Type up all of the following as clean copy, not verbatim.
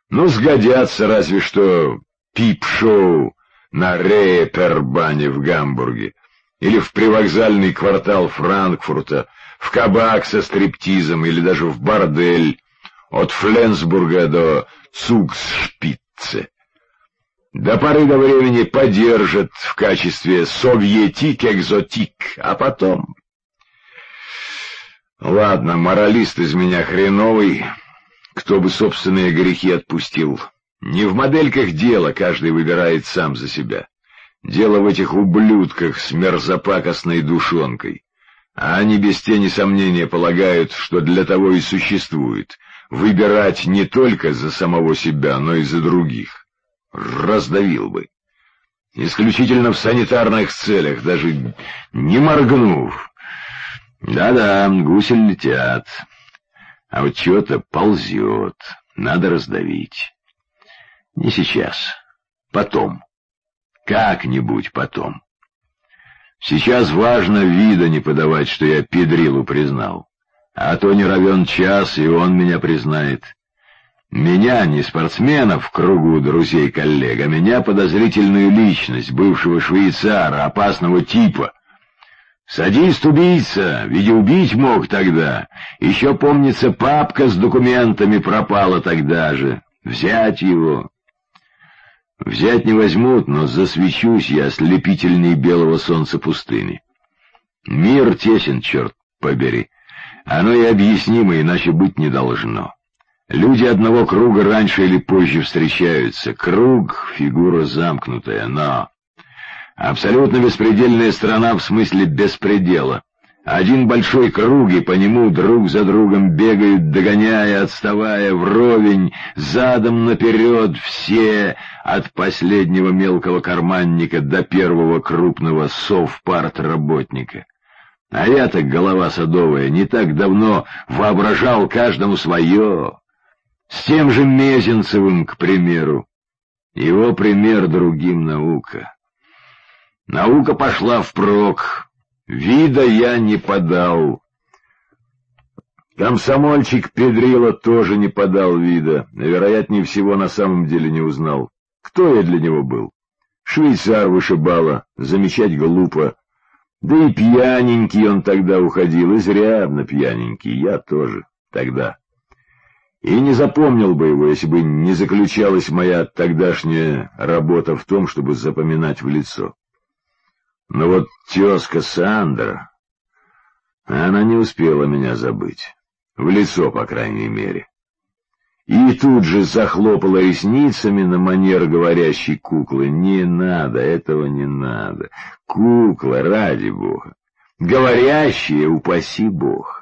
Ну, сгодятся разве что пип-шоу на Рейпербане в Гамбурге или в привокзальный квартал Франкфурта, в кабак со стриптизом или даже в бордель от Фленсбурга до Цугшпитце. До поры до времени подержат в качестве советик-экзотик, а потом... Ладно, моралист из меня хреновый, кто бы собственные грехи отпустил. Не в модельках дело, каждый выбирает сам за себя. Дело в этих ублюдках с мерзопакостной душонкой. А они без тени сомнения полагают, что для того и существует — выбирать не только за самого себя, но и за других. Раздавил бы. Исключительно в санитарных целях, даже не моргнув. Да-да, гуси летят. А вот чего-то ползет. Надо раздавить. Не сейчас. Потом. Как-нибудь потом. Сейчас важно вида не подавать, что я педрилу признал. А то не равен час, и он меня признает. Меня, не спортсмена в кругу друзей-коллег, а меня подозрительную личность, бывшего швейцара, опасного типа. Садист-убийца, ведь убить мог тогда. Еще, помнится, папка с документами пропала тогда же. Взять его. Взять не возьмут, но засвечусь я ослепительней белого солнца пустыни. Мир тесен, черт побери. Оно и объяснимо, иначе быть не должно. Люди одного круга раньше или позже встречаются. Круг — фигура замкнутая, но... Абсолютно беспредельная страна в смысле беспредела. Один большой круг, и по нему друг за другом бегают, догоняя, отставая, вровень, задом наперед все, от последнего мелкого карманника до первого крупного совпартработника. А я-то, голова садовая, не так давно воображал каждому свое. С тем же Мезенцевым, к примеру. Его пример другим наука. Наука пошла впрок. Вида я не подал. Комсомольчик Педрило тоже не подал вида. Вероятнее всего, на самом деле не узнал. Кто я для него был? Швейцар вышибала, замечать глупо. Да и пьяненький он тогда уходил, изрядно пьяненький, я тоже тогда. И не запомнил бы его, если бы не заключалась моя тогдашняя работа в том, чтобы запоминать в лицо. Но вот тезка Сандра, она не успела меня забыть. В лицо, по крайней мере. И тут же захлопала ресницами на манер говорящей куклы. Не надо, этого не надо. Кукла, ради бога. Говорящая, упаси бог.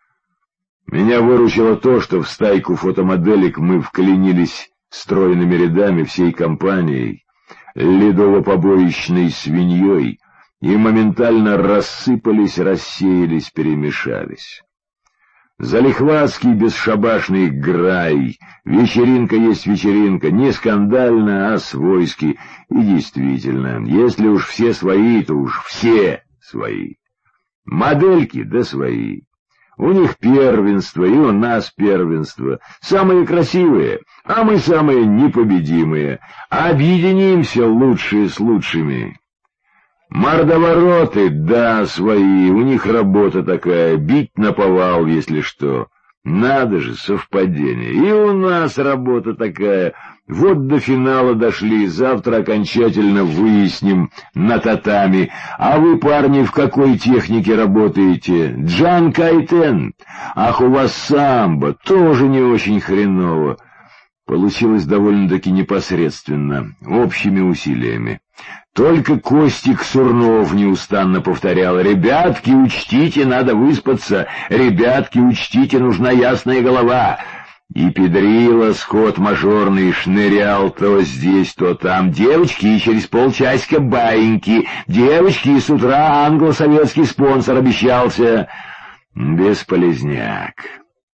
Меня выручило то, что в стайку фотомоделек мы вклинились стройными рядами всей компанией, ледово-побоищной свиньей, и моментально рассыпались, рассеялись, перемешались. Залихватский бесшабашный грай, вечеринка есть вечеринка, не скандально, а свойски. И действительно, если уж все свои, то уж все свои. Модельки, да свои. У них первенство, и у нас первенство. Самые красивые, а мы самые непобедимые. Объединимся, лучшие с лучшими. Мордовороты, да, свои, у них работа такая, бить наповал, если что. Надо же, совпадение. И у нас работа такая. Вот до финала дошли, завтра окончательно выясним на татами. А вы, парни, в какой технике работаете? Джан Кайтен. Ах, у вас самбо, тоже не очень хреново. Получилось довольно-таки непосредственно, общими усилиями. Только Костик Сурнов неустанно повторял: «Ребятки, учтите, надо выспаться! Ребятки, учтите, нужна ясная голова!» И Педрило, скот мажорный, шнырял то здесь, то там. «Девочки, через полчасика баиньки! Девочки, с утра англо-советский спонсор обещался!» Бесполезняк.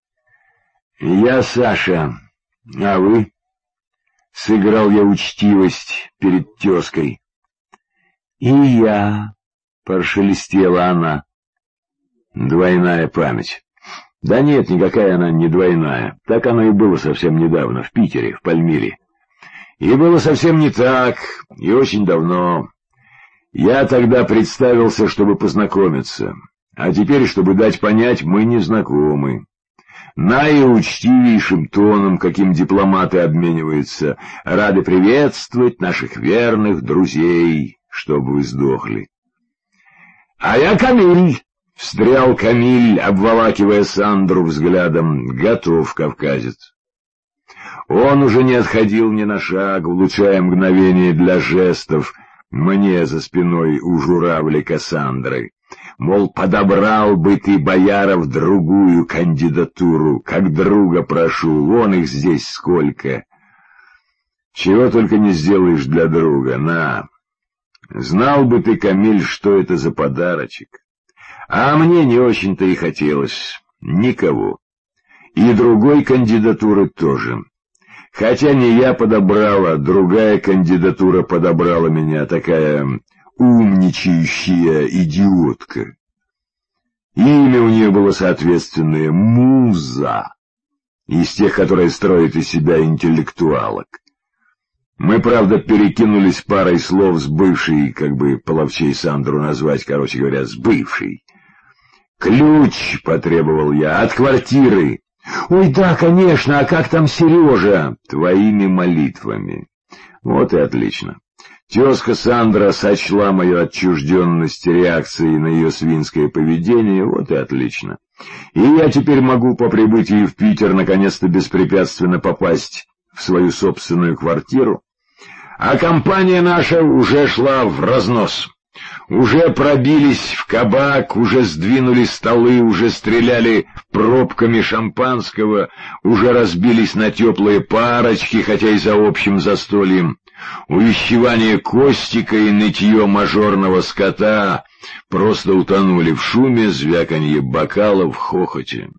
«Я Саша, а вы?» — сыграл я учтивость перед тезкой. «И я», — прошелестела она. Двойная память. Да нет, никакая она не двойная. Так оно и было совсем недавно, в Питере, в Пальмире. И было совсем не так, и очень давно. Я тогда представился, чтобы познакомиться, а теперь, чтобы дать понять, мы не знакомы. Наиучтивейшим тоном, каким дипломаты обмениваются, рады приветствовать наших верных друзей, чтобы вы сдохли. — А я Камиль! — встрял Камиль, обволакивая Сандру взглядом. Готов, кавказец. Он уже не отходил ни на шаг, улучшая мгновение для жестов, мне за спиной у журавлика Сандры. Мол, подобрал бы ты, Бояров, другую кандидатуру, как друга прошу, вон их здесь сколько. Чего только не сделаешь для друга, на. Знал бы ты, Камиль, что это за подарочек. А мне не очень-то и хотелось. Никого. И другой кандидатуры тоже. Хотя не я подобрала, другая кандидатура подобрала меня, такая умничающая идиотка. Имя у нее было соответственное — Муза, из тех, которые строят из себя интеллектуалок. Мы, правда, перекинулись парой слов с бывшей, как бы половчей Сандру назвать, короче говоря, с бывшей. «Ключ», — потребовал я, — «от квартиры». «Ой, да, конечно, а как там Сережа?» «Твоими молитвами». Вот и отлично. Тезка Сандра сочла мою отчужденность реакцией на ее свинское поведение, вот и отлично. И я теперь могу по прибытии в Питер наконец-то беспрепятственно попасть в свою собственную квартиру. А компания наша уже шла в разнос. Уже пробились в кабак, уже сдвинули столы, уже стреляли пробками шампанского, уже разбились на теплые парочки, хотя и за общим застольем. Увещевание Костика и нытье мажорного скота просто утонули в шуме, звяканье бокалов, хохоте.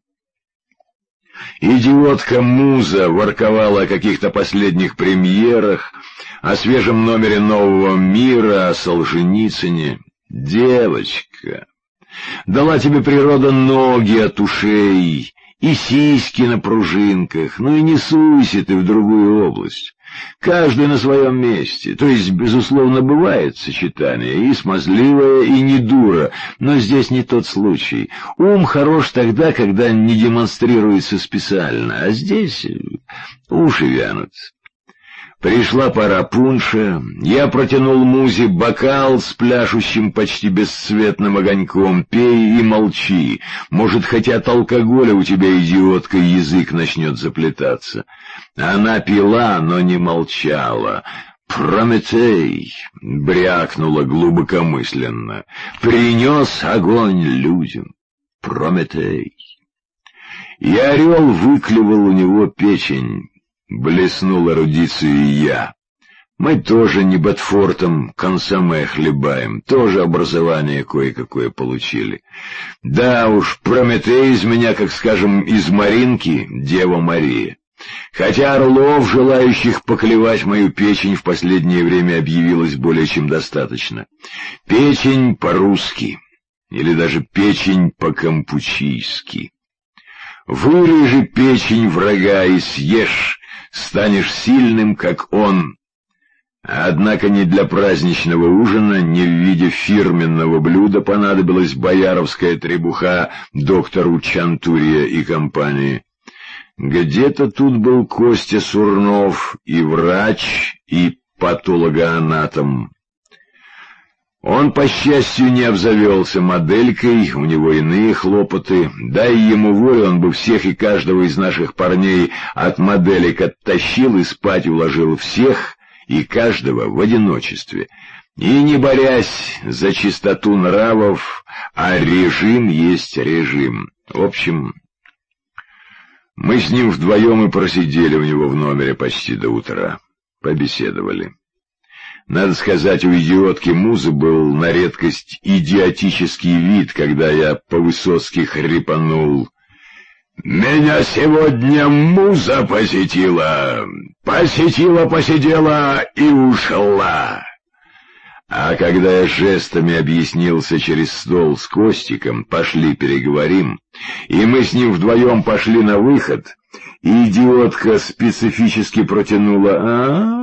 Идиотка Муза ворковала о каких-то последних премьерах, о свежем номере «Нового мира», о Солженицыне. Девочка, дала тебе природа ноги от ушей и сиськи на пружинках, ну и не суйся ты в другую область. Каждый на своем месте, то есть, безусловно, бывает сочетание, и смазливая, и не дура, но здесь не тот случай. Ум хорош тогда, когда не демонстрируется специально, а здесь уши вянут. Пришла пора пунша, я протянул Музе бокал с пляшущим почти бесцветным огоньком. Пей и молчи, может, хотя от алкоголя у тебя, идиотка, язык начнет заплетаться. Она пила, но не молчала. «Прометей!» — брякнула глубокомысленно. «Принес огонь людям! Прометей!» И орел выклевал у него печень. Блеснул эрудицией я. Мы тоже не Ботфортом консоме хлебаем, тоже образование кое-какое получили. Да уж, Прометей из меня, как скажем, из Маринки, Дева Мария. Хотя орлов, желающих поклевать мою печень, в последнее время объявилось более чем достаточно. Печень по-русски, или даже печень по-кампучийски. Вырежи печень врага и съешь, станешь сильным, как он. Однако ни для праздничного ужина, ни в виде фирменного блюда понадобилась бояровская требуха доктору Чантурия и компании. Где-то тут был Костя Сурнов, и врач, и патологоанатом. Он, по счастью, не обзавелся моделькой, у него иные хлопоты. Дай ему волю, он бы всех и каждого из наших парней от моделек оттащил и спать уложил всех и каждого в одиночестве. И не борясь за чистоту нравов, а режим есть режим. В общем, мы с ним вдвоем и просидели у него в номере почти до утра. Побеседовали. Надо сказать, у идиотки Музы был на редкость идиотический вид, когда я по-высоцки хрипанул. «Меня сегодня Муза посетила, посидела и ушла». А когда я жестами объяснился через стол с Костиком, пошли переговорим, и мы с ним вдвоем пошли на выход, и идиотка специфически протянула: